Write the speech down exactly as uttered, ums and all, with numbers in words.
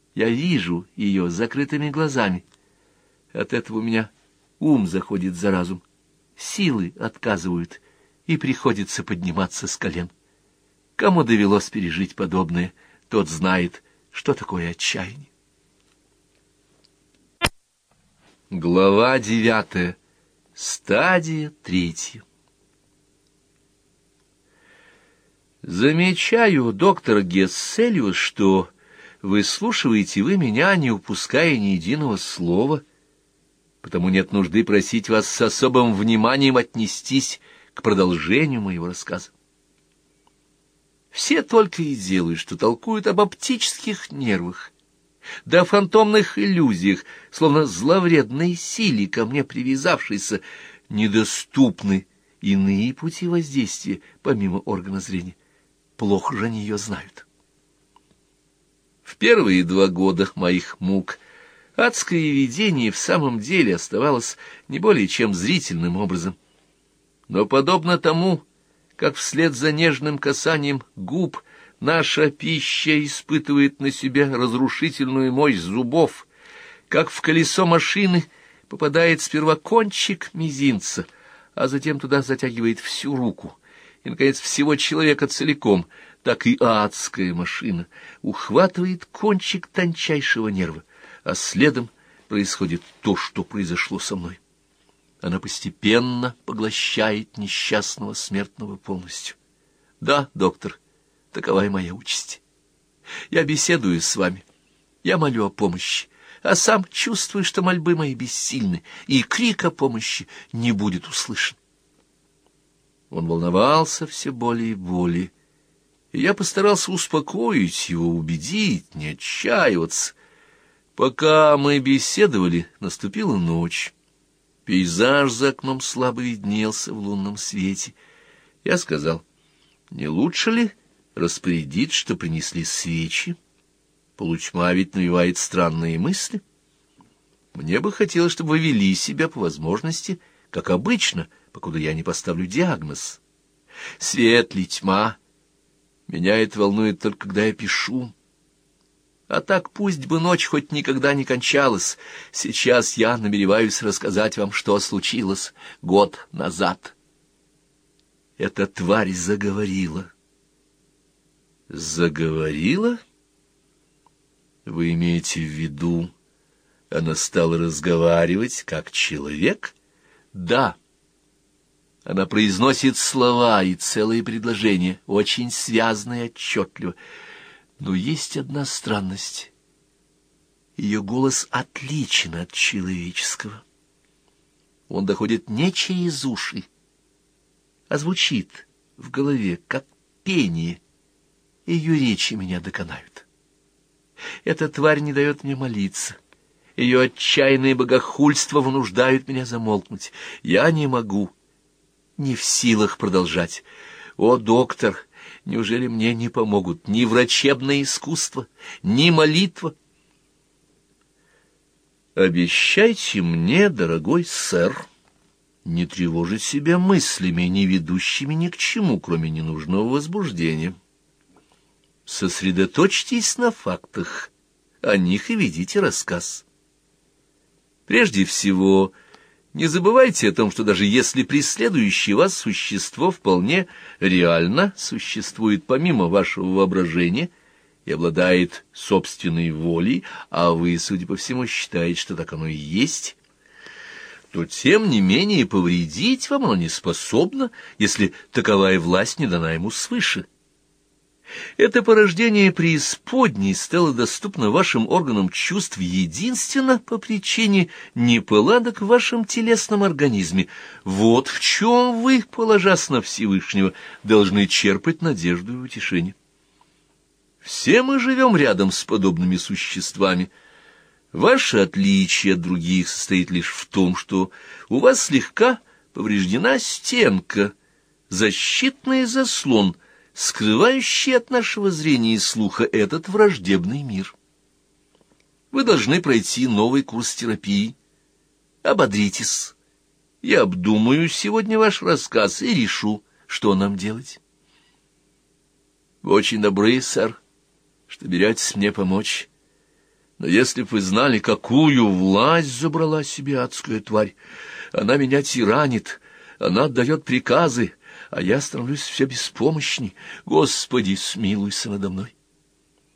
Я вижу ее с закрытыми глазами. От этого у меня ум заходит за разум, силы отказывают, и приходится подниматься с колен. Кому довелось пережить подобное, тот знает, что такое отчаяние. Глава девятая. Стадия третья. Замечаю, доктор Гесселиус, что выслушиваете вы меня, не упуская ни единого слова, потому нет нужды просить вас с особым вниманием отнестись к продолжению моего рассказа. Все только и делают, что толкуют об оптических нервах, да о фантомных иллюзиях, словно зловредной силе, ко мне привязавшейся, недоступны иные пути воздействия, помимо органа зрения. Плохо же они ее знают. В первые два года моих мук адское видение в самом деле оставалось не более чем зрительным образом. Но подобно тому, как вслед за нежным касанием губ наша пища испытывает на себе разрушительную мощь зубов, как в колесо машины попадает сперва кончик мизинца, а затем туда затягивает всю руку, и, наконец, всего человека целиком, так и адская машина ухватывает кончик тончайшего нерва, а следом происходит то, что произошло со мной. Она постепенно поглощает несчастного смертного полностью. Да, доктор, такова и моя участь. Я беседую с вами, я молю о помощи, а сам чувствую, что мольбы мои бессильны, и крик о помощи не будет услышан. Он волновался все более и более, и я постарался успокоить его, убедить, не отчаиваться. Пока мы беседовали, наступила ночь. Пейзаж за окном слабо виднелся в лунном свете. Я сказал: не лучше ли распорядить, что принесли свечи? Полутьма ведь навевает странные мысли. Мне бы хотелось, чтобы вы вели себя по возможности, как обычно, покуда я не поставлю диагноз. Свет ли тьма? Меня это волнует только когда я пишу. А так пусть бы ночь хоть никогда не кончалась. Сейчас я намереваюсь рассказать вам, что случилось год назад. Эта тварь заговорила. Заговорила? Вы имеете в виду, она стала разговаривать как человек? Да. Она произносит слова и целые предложения, очень связно и отчетливо. Но есть одна странность. Ее голос отличен от человеческого. Он доходит не через уши, а звучит в голове, как пение. Ее речи меня доконают. Эта тварь не дает мне молиться. Ее отчаянные богохульства вынуждают меня замолкнуть. Я не могу, не в силах продолжать. О, доктор! Неужели мне не помогут ни врачебное искусство, ни молитва? Обещайте мне, дорогой сэр, не тревожить себя мыслями, не ведущими ни к чему, кроме ненужного возбуждения. Сосредоточьтесь на фактах, о них и ведите рассказ. Прежде всего, не забывайте о том, что даже если преследующее вас существо вполне реально существует помимо вашего воображения и обладает собственной волей, а вы, судя по всему, считаете, что так оно и есть, то тем не менее повредить вам оно не способно, если таковая власть не дана ему свыше. Это порождение преисподней стало доступно вашим органам чувств единственно по причине неполадок в вашем телесном организме. Вот в чем вы, положась на Всевышнего, должны черпать надежду и утешение. Все мы живем рядом с подобными существами. Ваше отличие от других состоит лишь в том, что у вас слегка повреждена стенка, защитный заслон, скрывающий от нашего зрения и слуха этот враждебный мир. Вы должны пройти новый курс терапии. Ободритесь. Я обдумаю сегодня ваш рассказ и решу, что нам делать. Вы очень добры, сэр, что беретесь мне помочь. Но если б вы знали, какую власть забрала себе адская тварь! Она меня тиранит, она отдает приказы, а я становлюсь все беспомощней. Господи, смилуйся надо мной!